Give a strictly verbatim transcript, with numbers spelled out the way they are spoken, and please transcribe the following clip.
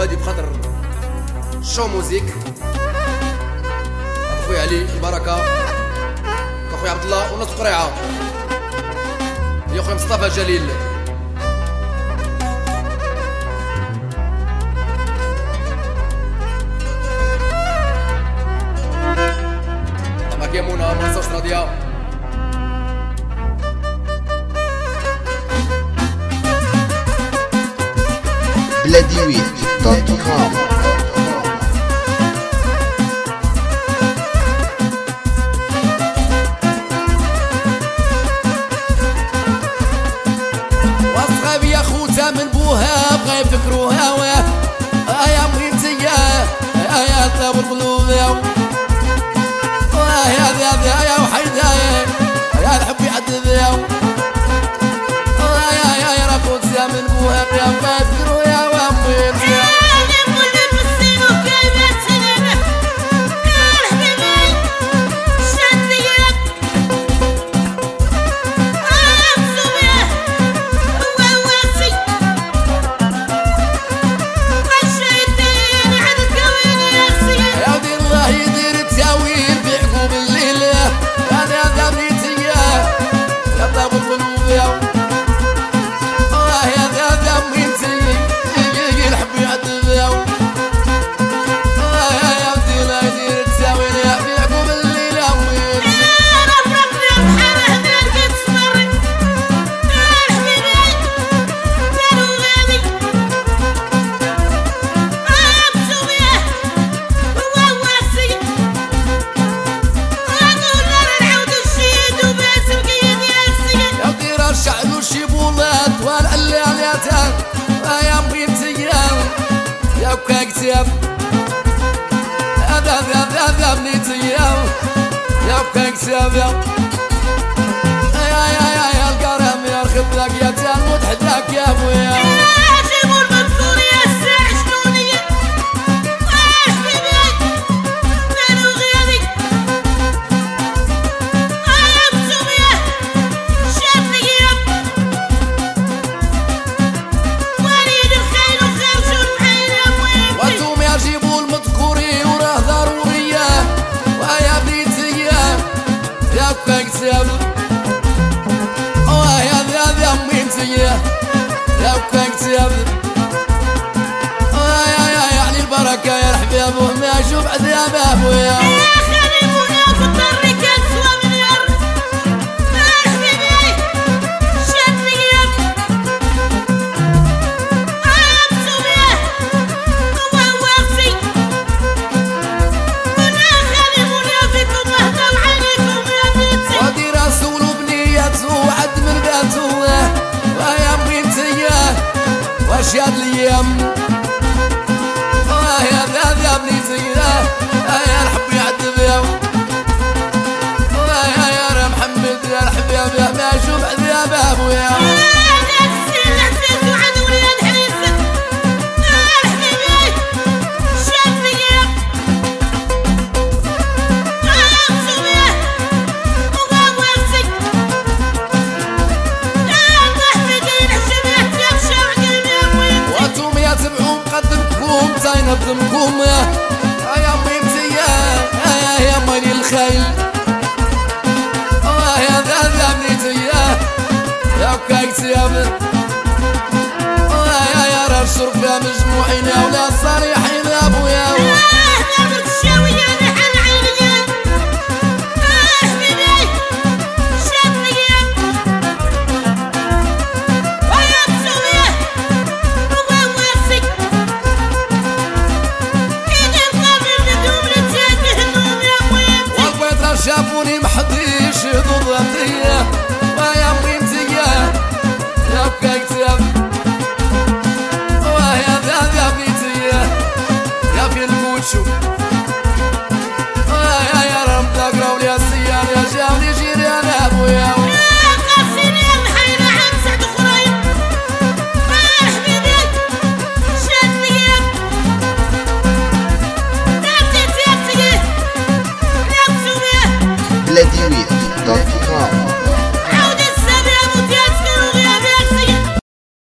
وهذه بخاطر شو موزيك اخويا علي البركه، اخويا عبد الله ونص قريعه، يا اخويا مصطفى جليل. معك يا منى ما ننساوش راضيه. بلاديويت دوت كوم. واصحابي يا خوتا من بوها بغا يفكروا هواه، يا مغيتي يا طاب القلوب يا يا يا يا وحيدا يا الحب يعذب يا يا يا يا خوتا من بوها بغا يفكروا يا وامي. يا مغيتي يا كاكتاب هذا هذا هذا بنيتي يا كاكتاب يا يا يا يا الكرم يا الخبرك يا تموت حداك يا ابويا. اوه يا ذا ذا مينتي يا كاكتاب اوه يا يا يعني البركه يا الحبيب وما اشوف عذاب ابويا. شاد الايام اه يا ذا ذا بنيتي يا الحب يعذب يا يا يا محمد يا الحبيب يا ما اشوف عذاب ابويا. نبضمكم يا يا ميمتي يا يا مالي الخيل يا ذا ذا بنيتي يا كايتي يا يا يا راه الشرب مجموعين يا ولا صريح